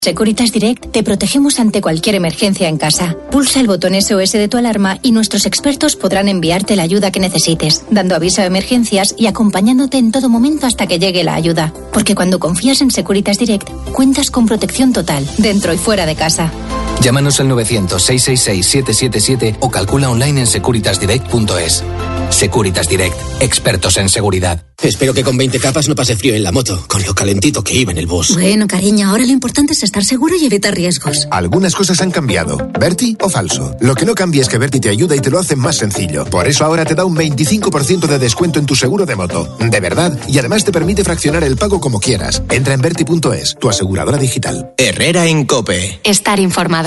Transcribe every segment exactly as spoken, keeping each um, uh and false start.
Securitas Direct te protegemos ante cualquier emergencia en casa. Pulsa el botón S O S de tu alarma y nuestros expertos podrán enviarte la ayuda que necesites, dando aviso a emergencias y acompañándote en todo momento hasta que llegue la ayuda. Porque cuando confías en Securitas Direct, cuentas con protección total, dentro y fuera de casa. Llámanos al novecientos, seiscientos sesenta y seis, siete siete siete o calcula online en securitas direct punto es. Securitas Direct, expertos en seguridad. Espero que con veinte capas no pase frío en la moto, con lo calentito que iba en el bus. Bueno, cariño, ahora lo importante es estar seguro y evitar riesgos. Algunas cosas han cambiado. ¿Berti o falso? Lo que no cambia es que Berti te ayuda y te lo hace más sencillo. Por eso ahora te da un veinticinco por ciento de descuento en tu seguro de moto. De verdad. Y además te permite fraccionar el pago como quieras. Entra en berti punto es, tu aseguradora digital. Herrera en COPE. Estar informado.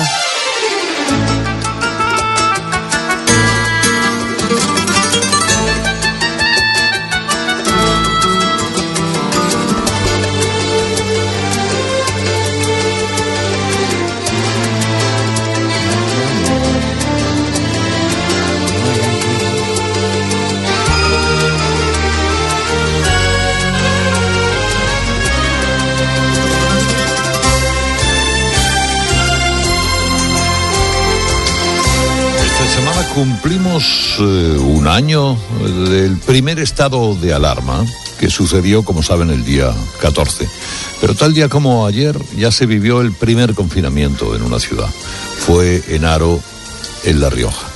Cumplimos eh, un año del primer estado de alarma que sucedió, como saben, el día catorce. Pero tal día como ayer ya se vivió el primer confinamiento en una ciudad. Fue en Haro, en La Rioja.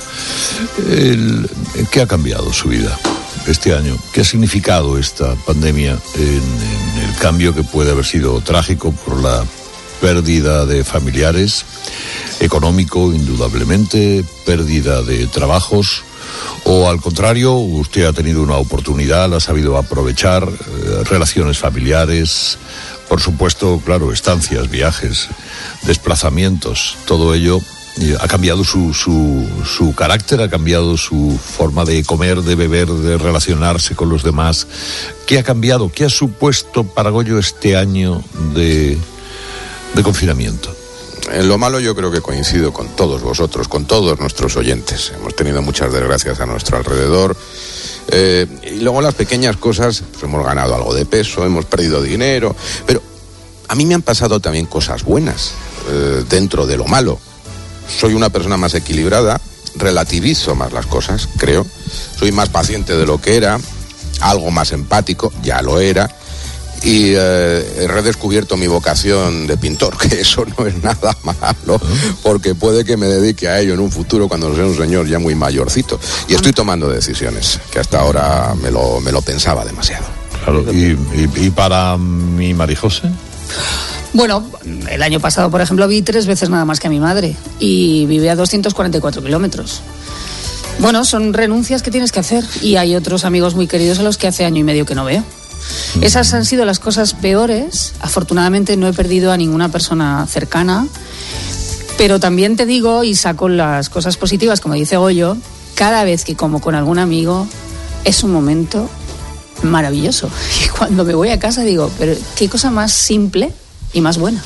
El, ¿Qué ha cambiado su vida este año? ¿Qué ha significado esta pandemia en, en el cambio que puede haber sido trágico por la pérdida de familiares, económico, indudablemente, pérdida de trabajos, o al contrario, usted ha tenido una oportunidad, la ha sabido aprovechar, eh, relaciones familiares, por supuesto, claro, estancias, viajes, desplazamientos, todo ello eh, ha cambiado su, su, su carácter, ha cambiado su forma de comer, de beber, de relacionarse con los demás. ¿Qué ha cambiado? ¿Qué ha supuesto para Goyo este año de... de confinamiento? En lo malo yo creo que coincido con todos vosotros, con todos nuestros oyentes. Hemos tenido muchas desgracias a nuestro alrededor. Eh, y luego las pequeñas cosas, pues hemos ganado algo de peso, hemos perdido dinero. Pero a mí me han pasado también cosas buenas eh, dentro de lo malo. Soy una persona más equilibrada, relativizo más las cosas, creo. Soy más paciente de lo que era, algo más empático, ya lo era. Y eh, he redescubierto mi vocación de pintor, que eso no es nada malo, porque puede que me dedique a ello en un futuro cuando sea un señor ya muy mayorcito. Y estoy tomando decisiones, que hasta ahora me lo, me lo pensaba demasiado. Claro, ¿y, y, y para mi Marijose? Bueno, el año pasado, por ejemplo, vi tres veces nada más que a mi madre y vive a doscientos cuarenta y cuatro kilómetros. Bueno, son renuncias que tienes que hacer y hay otros amigos muy queridos a los que hace año y medio que no veo. Esas han sido las cosas peores. Afortunadamente no he perdido a ninguna persona cercana, pero también te digo, y saco las cosas positivas, como dice Goyo, cada vez que como con algún amigo es un momento maravilloso. Y cuando me voy a casa digo, pero qué cosa más simple y más buena.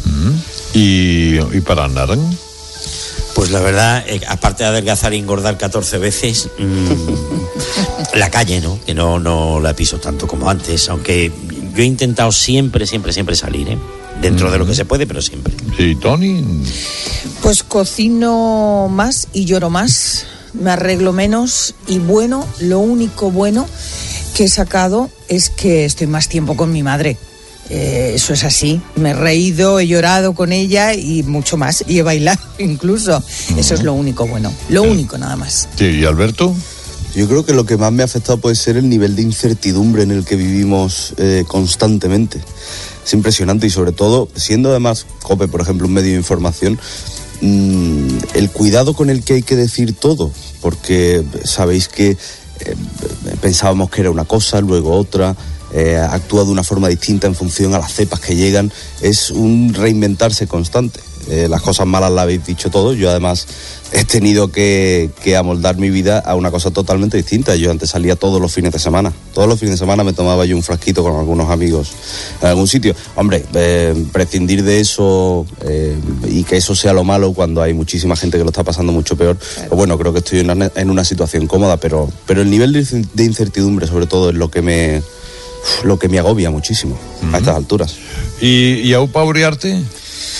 ¿Y, y para Naran? Pues la verdad, eh, aparte de adelgazar e engordar catorce veces, mmm, la calle, ¿no? Que no, no la piso tanto como antes, aunque yo he intentado siempre, siempre, siempre salir, ¿eh? Dentro mm. de lo que se puede, pero siempre. ¿Y Tony? Pues cocino más y lloro más, me arreglo menos y bueno, lo único bueno que he sacado es que estoy más tiempo con mi madre. Eh, eso es así, me he reído, he llorado con ella y mucho más, y he bailado incluso. Uh-huh. Eso es lo único bueno, lo sí. único nada más. Sí, ¿y Alberto? Yo creo que lo que más me ha afectado puede ser el nivel de incertidumbre en el que vivimos eh, constantemente. Es impresionante y sobre todo, siendo además COPE, por ejemplo, un medio de información, mmm, el cuidado con el que hay que decir todo, porque sabéis que eh, pensábamos que era una cosa, luego otra. Eh, actúa de una forma distinta en función a las cepas que llegan. Es un reinventarse constante. Eh, las cosas malas las habéis dicho todos. Yo además he tenido que, que amoldar mi vida a una cosa totalmente distinta. Yo antes salía todos los fines de semana. Todos los fines de semana me tomaba yo un frasquito con algunos amigos en algún sitio. Hombre, eh, prescindir de eso eh, y que eso sea lo malo cuando hay muchísima gente que lo está pasando mucho peor. Pues bueno, creo que estoy en una, en una situación cómoda, pero, pero el nivel de incertidumbre sobre todo es lo que me... lo que me agobia muchísimo uh-huh. a estas alturas. ¿Y, y a Upa Uriarte?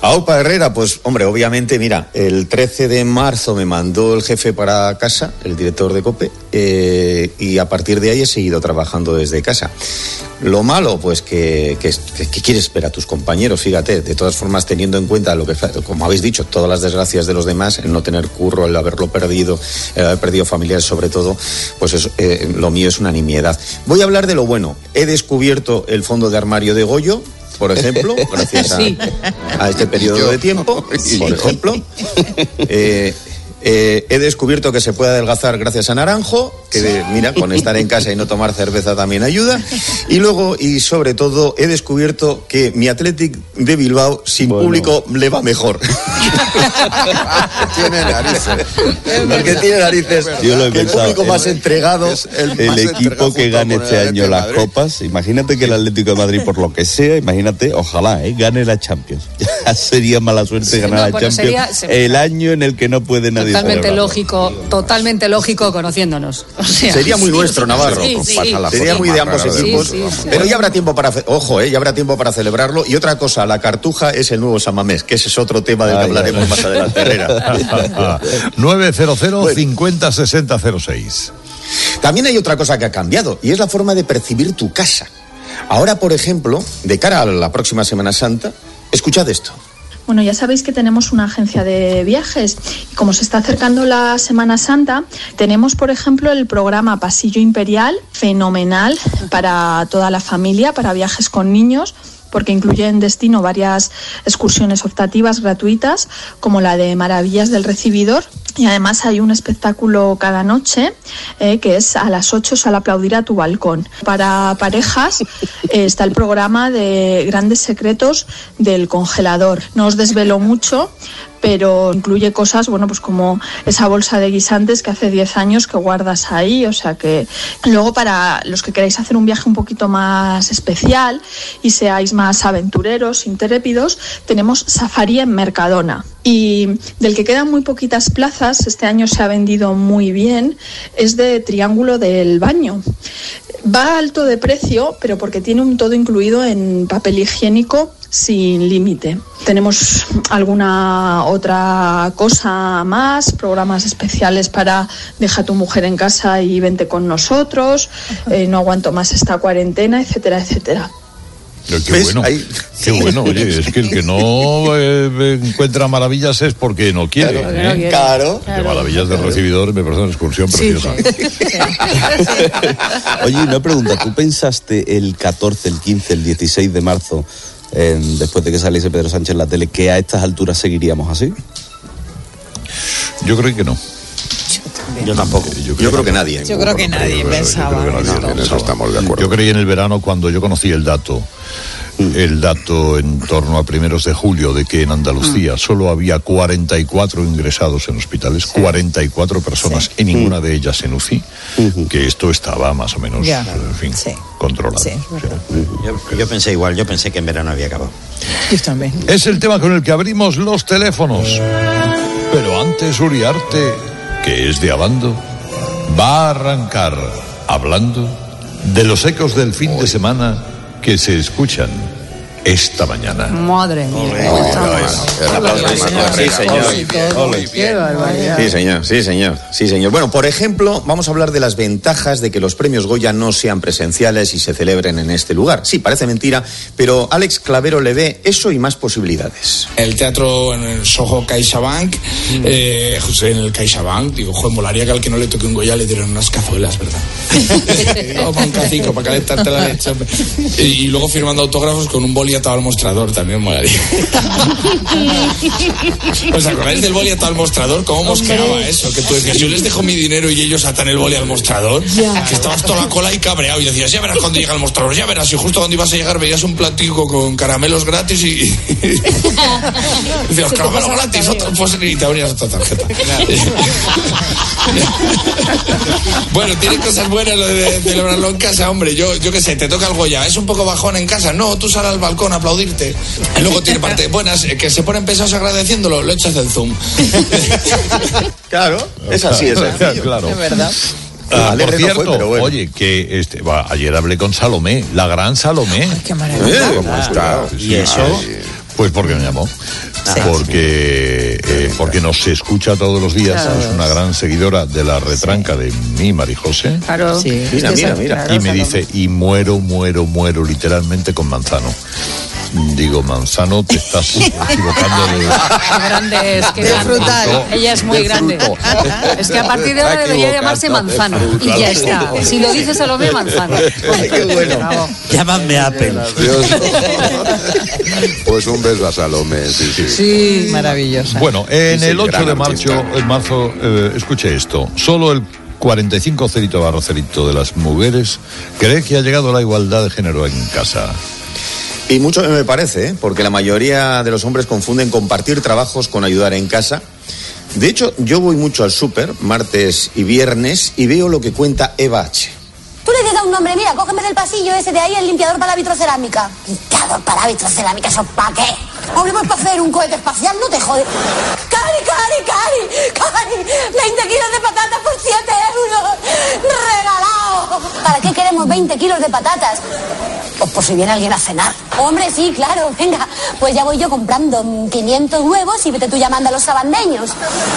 Aupa Herrera, pues hombre, obviamente, mira, el trece de marzo me mandó el jefe para casa, el director de COPE, eh, y a partir de ahí he seguido trabajando desde casa. Lo malo, pues que, que, que quieres ver a tus compañeros, fíjate, de todas formas teniendo en cuenta lo que, como habéis dicho, todas las desgracias de los demás, el no tener curro, el haberlo perdido, el haber perdido familiares sobre todo, pues eso, eh, lo mío es una nimiedad. Voy a hablar de lo bueno. He descubierto el fondo de armario de Goyo, por ejemplo, gracias a, sí. a este periodo de tiempo, por ejemplo. Eh, eh, he descubierto que se puede adelgazar gracias a Naranjo, que de, mira, con estar en casa y no tomar cerveza también ayuda. Y luego, y sobre todo, he descubierto que mi Athletic de Bilbao sin bueno. público le va mejor. Tiene narices. Porque tiene narices. Yo lo he que el pensado, público el, más entregado. El, el equipo que gane este año las copas, imagínate que el Atlético de Madrid, por lo que sea, imagínate, ojalá, eh, gane la Champions. Ya sería mala suerte sí, ganar no, la Champions sería, se... el año en el que no puede nadie. Totalmente lógico, totalmente lógico conociéndonos. O sea, sería muy sí, nuestro, Navarro. Sí, sí, sí, sería sí, muy de ambos equipos. Sí, sí, sí. Pero ya habrá tiempo para, ojo, eh, ya habrá tiempo para celebrarlo. Y otra cosa, la Cartuja es el nuevo San Mamés, que ese es otro tema del que hablaremos ay, más adelante. Herrera. nueve cero cero, cincuenta, sesenta, cero seis. También hay otra cosa que ha cambiado y es la forma de percibir tu casa. Ahora, por ejemplo, de cara a la próxima Semana Santa, escuchad esto. Bueno, ya sabéis que tenemos una agencia de viajes y como se está acercando la Semana Santa, tenemos, por ejemplo, el programa Pasillo Imperial, fenomenal para toda la familia, para viajes con niños, porque incluye en destino varias excursiones optativas gratuitas, como la de Maravillas del Recibidor, y además hay un espectáculo cada noche, eh, que es a las ocho sal a aplaudir a tu balcón. Para parejas eh, está el programa de Grandes Secretos del Congelador. No os desvelo mucho, pero incluye cosas, bueno, pues como esa bolsa de guisantes que hace diez años que guardas ahí, o sea que... Luego, para los que queráis hacer un viaje un poquito más especial y seáis más aventureros, intrépidos, tenemos Safari en Mercadona. Y del que quedan muy poquitas plazas, este año se ha vendido muy bien, es de Triángulo del Baño. Va alto de precio, pero porque tiene un todo incluido en papel higiénico sin límite. Tenemos alguna otra cosa más, programas especiales para deja a tu mujer en casa y vente con nosotros, eh, no aguanto más esta cuarentena, etcétera, etcétera. Qué bueno, Ahí... qué bueno, oye, es que el que no eh, encuentra maravillas es porque no quiere. Claro, ¿eh? no quiere. Claro. De Maravillas del Recibidor me parece una excursión preciosa. Sí, sí. Sí. Oye, una pregunta, ¿tú pensaste el catorce, el quince, el dieciséis de marzo, eh, después de que saliese Pedro Sánchez en la tele, que a estas alturas seguiríamos así? Yo creo que no. Yo tampoco. Yo creo, yo creo que nadie. Yo creo que nadie yo pensaba. Creo que nadie no, en eso estamos de acuerdo. Yo creí en el verano cuando yo conocí el dato, el dato en torno a primeros de julio de que en Andalucía mm. solo había cuarenta y cuatro ingresados en hospitales, sí. cuarenta y cuatro personas, sí. y ninguna de ellas en U C I, mm-hmm. que esto estaba más o menos, ya. en fin, sí. controlado. Sí, sí. Yo, yo pensé igual, yo pensé que en verano había acabado. Yo también. Es el tema con el que abrimos los teléfonos. Pero antes, Uriarte, que es de Abando, va a arrancar hablando de los ecos del fin de semana que se escuchan esta mañana. Madre mía. Sí, señor. Sí, señor, sí, señor. Sí, señor. Bueno, por ejemplo, vamos a hablar de las ventajas de que los premios Goya no sean presenciales y se celebren en este lugar. Sí, parece mentira, pero Alex Clavero le ve eso y más posibilidades. El teatro en el Soho CaixaBank, mm. eh, José, en el CaixaBank, digo, joder, molaría que al que no le toque un Goya le dieran unas cazuelas, ¿verdad? No, para un cacico, para calentarte la leche. Y, y luego firmando autógrafos con un boli atado al mostrador, también molaría. ¿Os acordáis del boli atado al mostrador? ¿Cómo mosqueaba eso? Que tú decías, yo les dejo mi dinero y ellos atan el boli al mostrador. Ya. Que estabas toda la cola y cabreado y decías, ya verás cuando llega el mostrador, ya verás. Y justo cuando ibas a llegar veías un platico con caramelos gratis y... decías, caramelos gratis, otro, pues, y te abrías otra tarjeta. Bueno, tiene cosas buenas lo de celebrarlo en casa, hombre. Yo, yo qué sé, te toca el Goya. ¿Es un poco bajón en casa? No, tú sal al balcón a aplaudirte. Y luego tiene partes buenas, que se ponen pesados agradeciéndolo, lo echas del Zoom. Claro, es así, es sencillo. Claro. Es verdad. Ah, por cierto, no fue, bueno. Oye, que este, bah, ayer hablé con Salomé, la gran Salomé. Ay, qué maravilla. ¿Cómo está? ¿Y eso? Pues porque me llamó. Sí. Porque, eh, porque nos escucha todos los días. Claro. Es una gran seguidora de la retranca sí. de mi Marijose. Claro. Sí. Mira, mira, mira. Claro, y me dice, y muero, muero, muero literalmente con Manzano. Digo, Manzano, te estás equivocando de... Qué grande es, qué grande. Frutal. Ella es muy grande. Es que a partir de ahora debería llamarse Manzano. Y ya está. Si lo dices a lo ve Manzano. Qué bueno. Llámame Apple. Pues un beso a Salomé. Sí, sí. Sí, maravillosa. Bueno, en el ocho de marzo, en marzo eh, escuche esto. Solo el cuarenta y cinco cerito barra cerito de las mujeres cree que ha llegado la igualdad de género en casa. Y mucho me parece, ¿eh? Porque la mayoría de los hombres confunden compartir trabajos con ayudar en casa. De hecho, yo voy mucho al súper, martes y viernes, y veo lo que cuenta Eva H. Tú le dices a un hombre, mira, cógeme del pasillo ese de ahí el limpiador para la vitrocerámica. ¿Limpiador para la vitrocerámica? ¿Eso para qué? Hombre, pues para hacer un cohete espacial, no te jode. Cari, Cari, Cari, Cari, veinte kilos de patatas por siete euros. ¡Regalado! ¿Para qué queremos veinte kilos de patatas? Pues por si viene alguien a cenar. Hombre, sí, claro, venga. Pues ya voy yo comprando quinientos huevos y vete tú llamando a los sabandeños.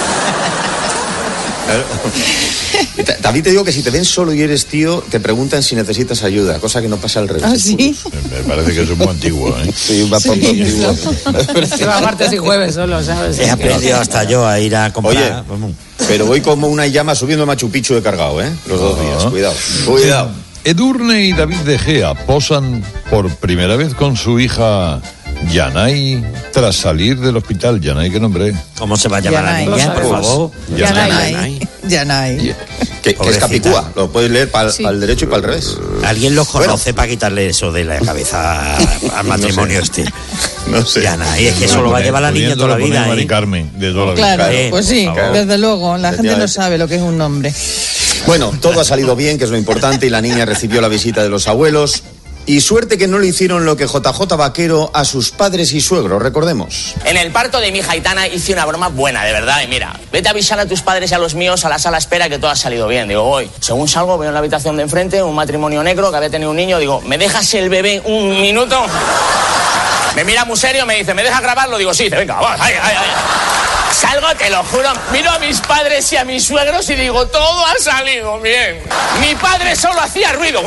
También te digo que si te ven solo y eres tío, te preguntan si necesitas ayuda, cosa que no pasa al revés. ¿Ah, sí? Me parece que eso es muy antiguo, ¿eh? Sí, va poco antiguo. Se va martes y jueves solo, ¿sabes? He aprendido hasta yo a ir a comprar. Oye, pero voy como una llama subiendo Machu Picchu de cargado, ¿eh? Los dos días, cuidado, cuidado. Edurne y David De Gea posan por primera vez con su hija Yanay tras salir del hospital. Yanay, ¿qué nombre? ¿Cómo se va a llamar Yanay. la niña, por favor? Yanay. Yanay. Que, que es capicúa, lo puedes leer para sí. el derecho y para el revés. ¿Alguien los conoce bueno. para quitarle eso de la cabeza al matrimonio no sé. este? No sé. Yanay, es que eso lo va a llevar la niña toda la vida. Mari ¿eh? Carmen, de toda la claro, vida. pues sí, claro. Desde luego, la gente no sabe lo que es un nombre. Bueno, todo ha salido bien, que es lo importante, y la niña recibió la visita de los abuelos. Y suerte que no le hicieron lo que J J Vaquero a sus padres y suegros, recordemos. En el parto de mi hija Aitana hice una broma buena, de verdad. Y mira, vete a avisar a tus padres y a los míos a la sala espera que todo ha salido bien. Digo, voy. Según salgo, veo en la habitación de enfrente un matrimonio negro que había tenido un niño. Digo, ¿me dejas el bebé un minuto? Me mira muy serio, me dice, ¿me dejas grabarlo? Digo, sí, dice, venga, vamos, ay, ay, ay. Salgo, te lo juro, miro a mis padres y a mis suegros y digo, todo ha salido bien. Mi padre solo hacía ruido.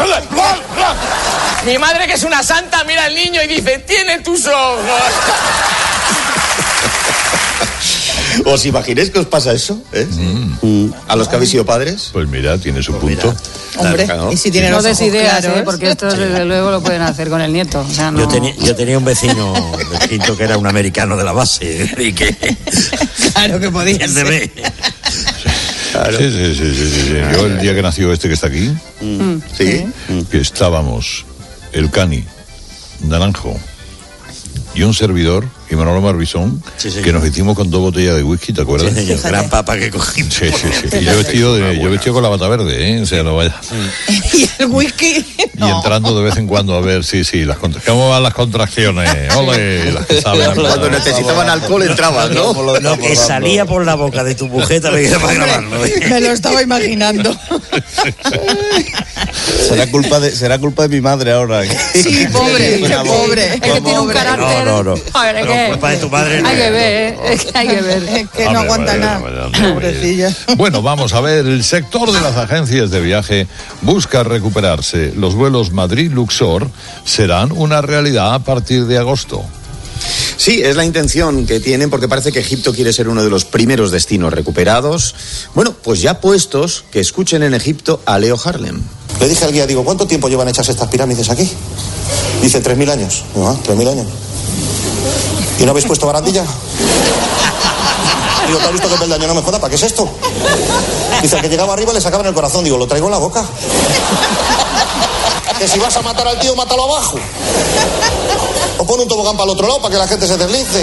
Mi madre, que es una santa, mira al niño y dice, tiene tus ojos. ¿Os imagináis que os pasa eso? ¿Eh? Mm. ¿A los que habéis sido padres? Pues mira, tiene su punto. Mira. Hombre, claro. Y si tienen no los des ideas, claros, ¿eh? Porque esto desde luego lo pueden hacer con el nieto. O sea, no... yo, tenía, yo tenía un vecino del quinto que era un americano de la base y que... Claro que podía ser. Claro. Sí, sí, sí, sí, sí. Yo el día que nació este que está aquí, mm. ¿sí? Que estábamos el Cani, Naranjo y un servidor, y Manolo Marbizón, sí, sí, que nos hicimos con dos botellas de whisky, ¿te acuerdas? Sí, señor, gran papa que cogimos. Sí, sí, sí. Y yo vestido, de, yo vestido con la bata verde, ¿eh? O sea, no vaya. Y el whisky. Y entrando de vez en cuando a ver, sí, sí, las contra... ¿cómo van las contracciones? Ole, las que saben. Cuando necesitaban alcohol entraban, ¿no? Lo, lo que salía por la boca de tu mujer te lo para grabarlo. ¿eh? Me lo estaba imaginando. Será culpa de, será culpa de mi madre ahora. Sí, pobre, qué pobre. Es que tiene un carácter. No, no, no. A ver, es no, que... culpa de tu madre. Hay que ver, ¿eh? Es que hay que ver. Es que no aguanta nada. Pobrecilla. Bueno, vamos a ver. El sector de las agencias de viaje busca recuperarse. Los vuelos Madrid-Luxor serán una realidad a partir de agosto. Sí, es la intención que tienen, porque parece que Egipto quiere ser uno de los primeros destinos recuperados. Bueno, pues ya puestos, que escuchen en Egipto a Leo Harlem. Le dije al guía, digo, ¿cuánto tiempo llevan hechas estas pirámides aquí? Dice, tres mil años. Digo, ah, tres mil años. ¿Y no habéis puesto barandilla? Digo, ¿te has visto que peldaño? No me joda, ¿para qué es esto? Dice, al que llegaba arriba le sacaban el corazón. Digo, lo traigo en la boca. Que si vas a matar al tío, mátalo abajo. O pon un tobogán para el otro lado para que la gente se deslice.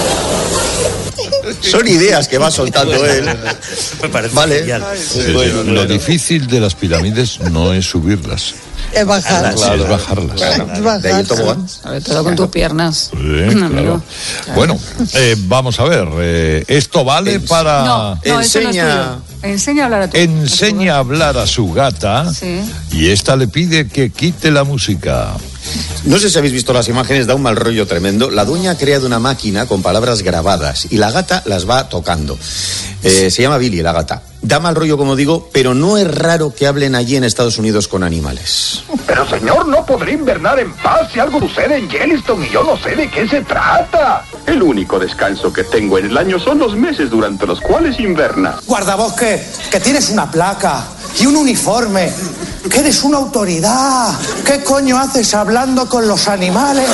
Son ideas que va soltando él. Me parece vale. genial. Sí, sí, bueno, lo bueno. difícil de las pirámides no es subirlas. Es bajarlas. Claro, es bajarlas. Claro, claro. De ahí el tobogán. Sobre todo con tus piernas. Sí, claro. Claro. Bueno, eh, vamos a ver. Eh, ¿Esto vale para...? No, no, enseña, eso no es tuyo. Enseña a hablar a tu Enseña a hablar a su gata Sí. y esta le pide que quite la música. No sé si habéis visto las imágenes, da un mal rollo tremendo. La dueña ha creado una máquina con palabras grabadas y la gata las va tocando. Eh, se llama Billy, la gata. Da mal rollo, como digo, pero no es raro que hablen allí en Estados Unidos con animales. Pero señor, no podré invernar en paz si algo sucede en Yellowstone y yo no sé de qué se trata. El único descanso que tengo en el año son los meses durante los cuales inverna. Guardabosque, que tienes una placa y un uniforme, que eres una autoridad. ¿Qué coño haces hablando con los animales?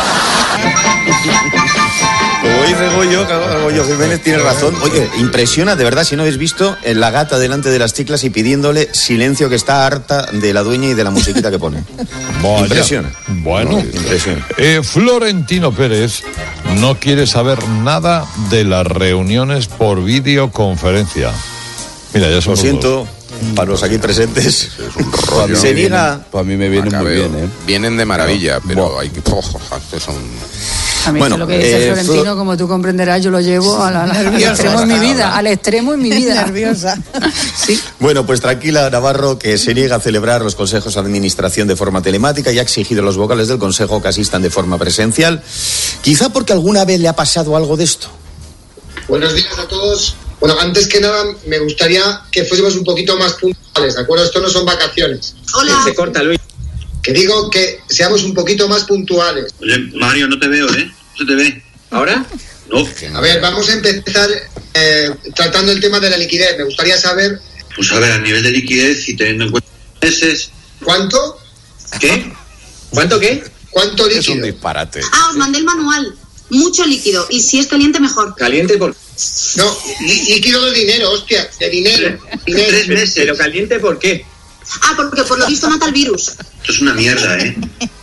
Como dice Goyo, Goyo Jiménez tiene razón. Oye, impresiona, de verdad, si no habéis visto, en la gata delante de las teclas y pidiéndole silencio, que está harta de la dueña y de la musiquita que pone. Vaya. Impresiona. Bueno, impresiona. Eh, Florentino Pérez no quiere saber nada de las reuniones por videoconferencia. Mira, ya Lo somos siento, dos. para los aquí presentes. Es un rollo. Se niega. Pues a mí me vienen muy bien, ¿eh? Vienen de maravilla, pero hay que... Oh, son... A mí Bueno, es que lo que dice eh, Florentino, Flo- como tú comprenderás, yo lo llevo a la- al Nerviosa. extremo en mi vida, al extremo en mi vida. Nerviosa. Sí. Bueno, pues tranquila, Navarro, que se niega a celebrar los consejos de administración de forma telemática y ha exigido a los vocales del consejo que asistan de forma presencial. Quizá porque alguna vez le ha pasado algo de esto. Buenos días a todos. Bueno, antes que nada, me gustaría que fuésemos un poquito más puntuales, ¿de acuerdo? Esto no son vacaciones. Hola. Se corta, Luis. Que digo que seamos un poquito más puntuales. Oye, Mario, no te veo, ¿eh? No se te ve. ¿Ahora? No. A ver, vamos a empezar eh, tratando el tema de la liquidez. Me gustaría saber... Pues a ver, a nivel de liquidez y teniendo en cuenta meses... ¿Cuánto? ¿Qué? ¿Cuánto qué? ¿Cuánto líquido? Es un disparate. Ah, os mandé el manual. Mucho líquido. Y si es caliente, mejor. ¿Caliente por...? No, lí- líquido de dinero, hostia, de dinero. dinero. Tres meses. ¿Pero caliente por qué? Ah, porque por lo visto mata el virus. Esto es una mierda, ¿eh?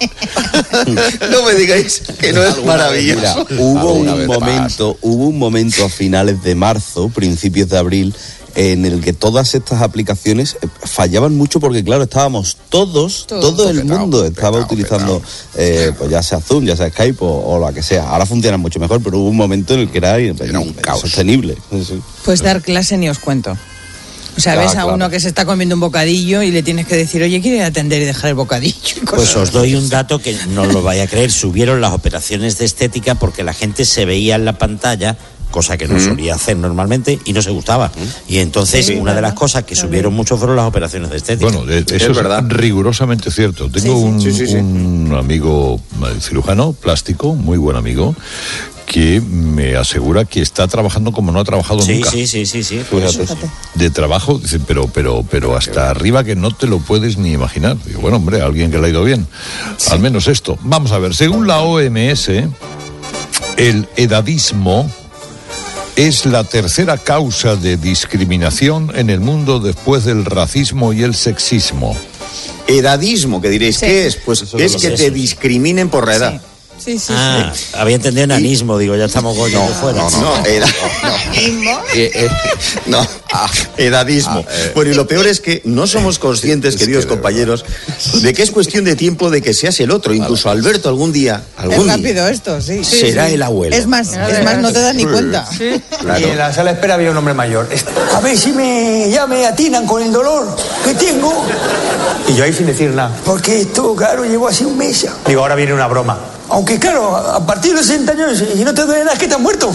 No me digáis que no es Alguna vez, maravilloso. mira, hubo Alguna un vez momento, hubo un momento a finales de marzo, principios de abril, en el que todas estas aplicaciones eh, fallaban mucho porque, claro, estábamos todos, Todo. todo, el Petao, mundo estaba petao, utilizando, petao. eh, pues ya sea Zoom, ya sea Skype o, o la que sea. Ahora funcionan mucho mejor, pero hubo un momento en el que era, Era un caos. sostenible. Sí, sí. Pues dar clase ni os cuento. O sea, Claro, ves a claro. uno que se está comiendo un bocadillo y le tienes que decir, oye, ¿quiere atender y dejar el bocadillo? Y Pues cosas os doy así. un dato que no lo vaya a creer. Subieron las operaciones de estética porque la gente se veía en la pantalla, cosa que no solía hacer normalmente, y no se gustaba. Y entonces Sí, una de las ¿verdad? cosas que subieron mucho fueron las operaciones de estética. Bueno, de- eso es, verdad. rigurosamente cierto. Tengo Sí, un, sí, sí, sí. un amigo eh, cirujano plástico, muy buen amigo, que me asegura que está trabajando como no ha trabajado sí, nunca. sí, sí, sí, sí, por eso. De trabajo, dice, pero, pero, pero hasta arriba que no te lo puedes ni imaginar. Digo, bueno, hombre, alguien que le ha ido bien. Al menos esto. Vamos a ver, según la O M S, el edadismo es la tercera causa de discriminación en el mundo después del racismo y el sexismo. Edadismo, que diréis, Sí. ¿qué es? Pues Eso es es que eso. te discriminen por la edad. Sí, sí, Ah, había entendido enanismo, digo, ya estamos gollando fuera. No, no, era- Eh, eh, no, edadismo. Ah, eh. Bueno, y lo peor es que no somos conscientes, Es queridos que de compañeros, de que es cuestión de tiempo de que seas el otro. Incluso Alberto algún día, Es algún día, rápido esto, sí. Sí, será sí. el abuelo. Es más, es más, no te das ni cuenta. Y en la sala de espera había un hombre mayor. A ver si me, ya me atinan con el dolor que tengo. Y yo ahí sin decir nada. Porque esto, claro, llevo así un mes ya. Digo, ahora viene una broma. Aunque claro, a partir de los sesenta años, y no te duele nada, es que te has muerto.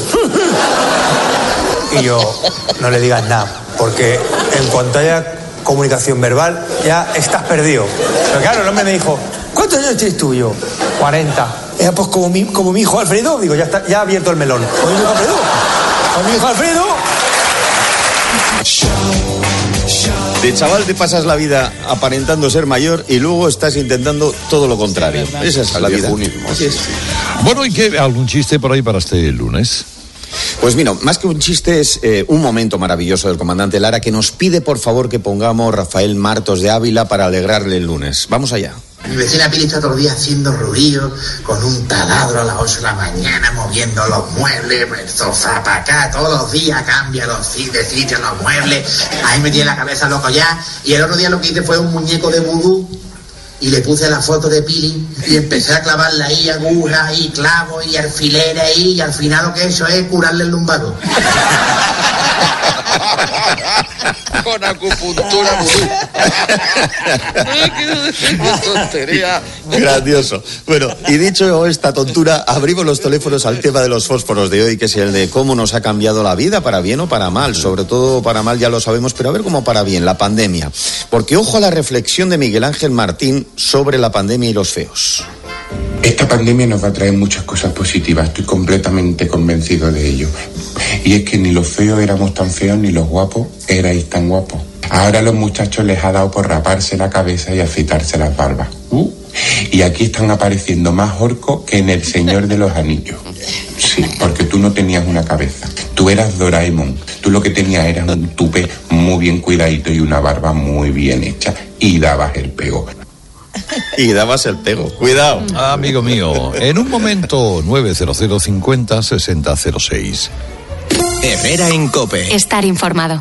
Y yo, no le digas nada, porque en cuanto haya comunicación verbal, ya estás perdido. Pero claro, el hombre me dijo, ¿cuántos años tienes tú? Y yo, cuarenta. Eh, pues como mi, como mi hijo Alfredo, digo, ya está, ya ha abierto el melón. Como mi hijo Alfredo. Como mi hijo Alfredo. De chaval te pasas la vida aparentando ser mayor y luego estás intentando todo lo contrario. Esa es la vida. Así es. Bueno, ¿y qué? ¿Algún chiste por ahí para este lunes? Pues mira, más que un chiste es eh, un momento maravilloso del comandante Lara que nos pide por favor que pongamos Rafael Martos de Ávila para alegrarle el lunes. Vamos allá. Mi vecina Pili está todos los días haciendo ruido con un taladro a las ocho de la mañana, moviendo los muebles, el sofá para acá, todos los días cambia los si- de sitio los muebles. Ahí me tiene la cabeza loco ya. Y el otro día lo que hice fue un muñeco de vudú y le puse la foto de Pili y empecé a clavarle ahí agujas y clavos y alfileres ahí y al final lo que he hecho es curarle el lumbago. con acupuntura vudú. ¡Qué tontería! Grandioso. Bueno, y dicho esta tontura, abrimos los teléfonos al tema de los fósforos de hoy, que es el de cómo nos ha cambiado la vida, para bien o para mal. Sobre todo para mal ya lo sabemos, pero a ver cómo para bien, la pandemia. Porque ojo a la reflexión de Miguel Ángel Martín sobre la pandemia y los feos. Esta pandemia nos va a traer muchas cosas positivas, estoy completamente convencido de ello. Y es que ni los feos éramos tan feos, ni los guapos erais tan guapos. Ahora a los muchachos les ha dado por raparse la cabeza y afeitarse las barbas. Uh, y aquí están apareciendo más orcos que en El Señor de los Anillos. Sí, porque tú no tenías una cabeza. Tú eras Doraemon. Tú lo que tenías era un tupé muy bien cuidadito y una barba muy bien hecha. Y dabas el pego. Y dabas el pego. Cuidado. Amigo mío, en un momento, nueve cero cero cincuenta sesenta cero seis. Herrera en COPE. Estar informado.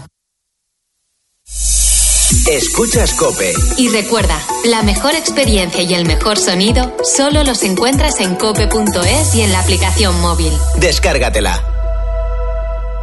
Escuchas COPE. Y recuerda, la mejor experiencia y el mejor sonido solo los encuentras en cope punto es y en la aplicación móvil. Descárgatela.